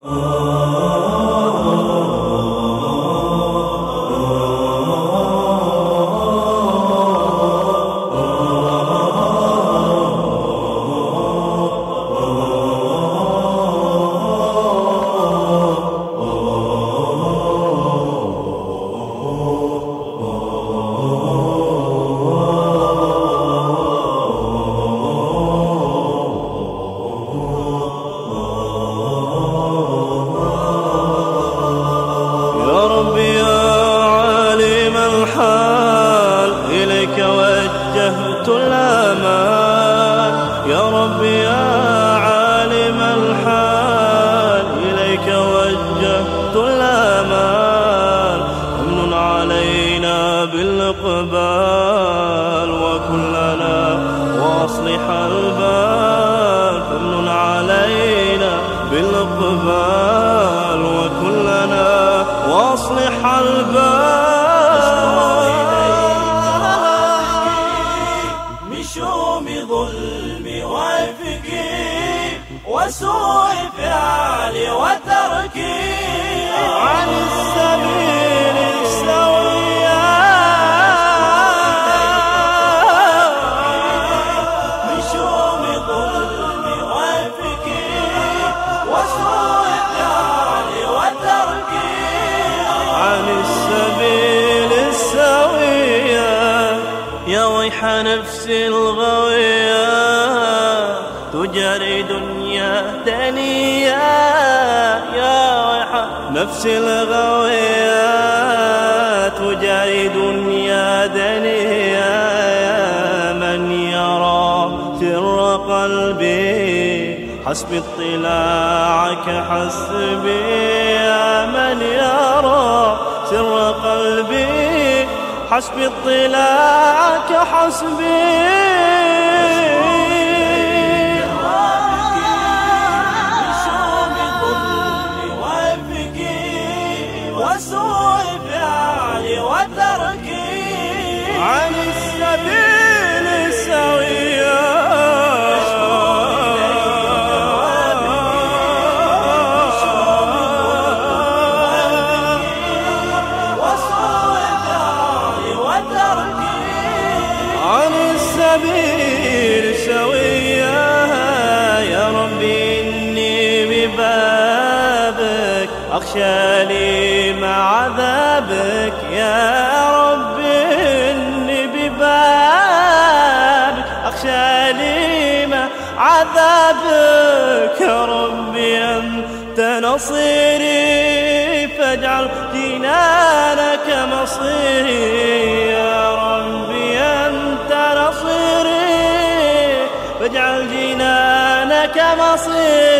إليك وجهت الآمال يا رب يا عالم الحال، إليك وجهت الآمال. امن علينا بالإقبال وكلنا واصلح البال، امن علينا بالإقبال وكلنا واصلح البال. شوم ظلم وافقي وسوء فعلي وتركي عن السبيل السوية، من شوم ظلم وافقي وسوء فعلي وتركي عن السبيل السوية. يا ويح نفسي الغوية تجري دنيا دنيا، يا ويح نفسي الغوية تجري دنيا دنيا. يا من يرى سر قلبي حسب اطلاعك حسبي، يا من يرى سر قلبي حسب اطلاعك حسبي. بشوم ظلم وافقي وسوء فعلي وتركي عن السبيل السوية. عن السبيل سوية. يا ربي إني ببابك أخشى لي مع عذابك، يا ربي إني ببابك أخشى لي مع عذابك. يا ربي أنت نصيري فاجعل جنانك مصيري، يا ربي أنت نصيري فاجعل جنانك مصيري.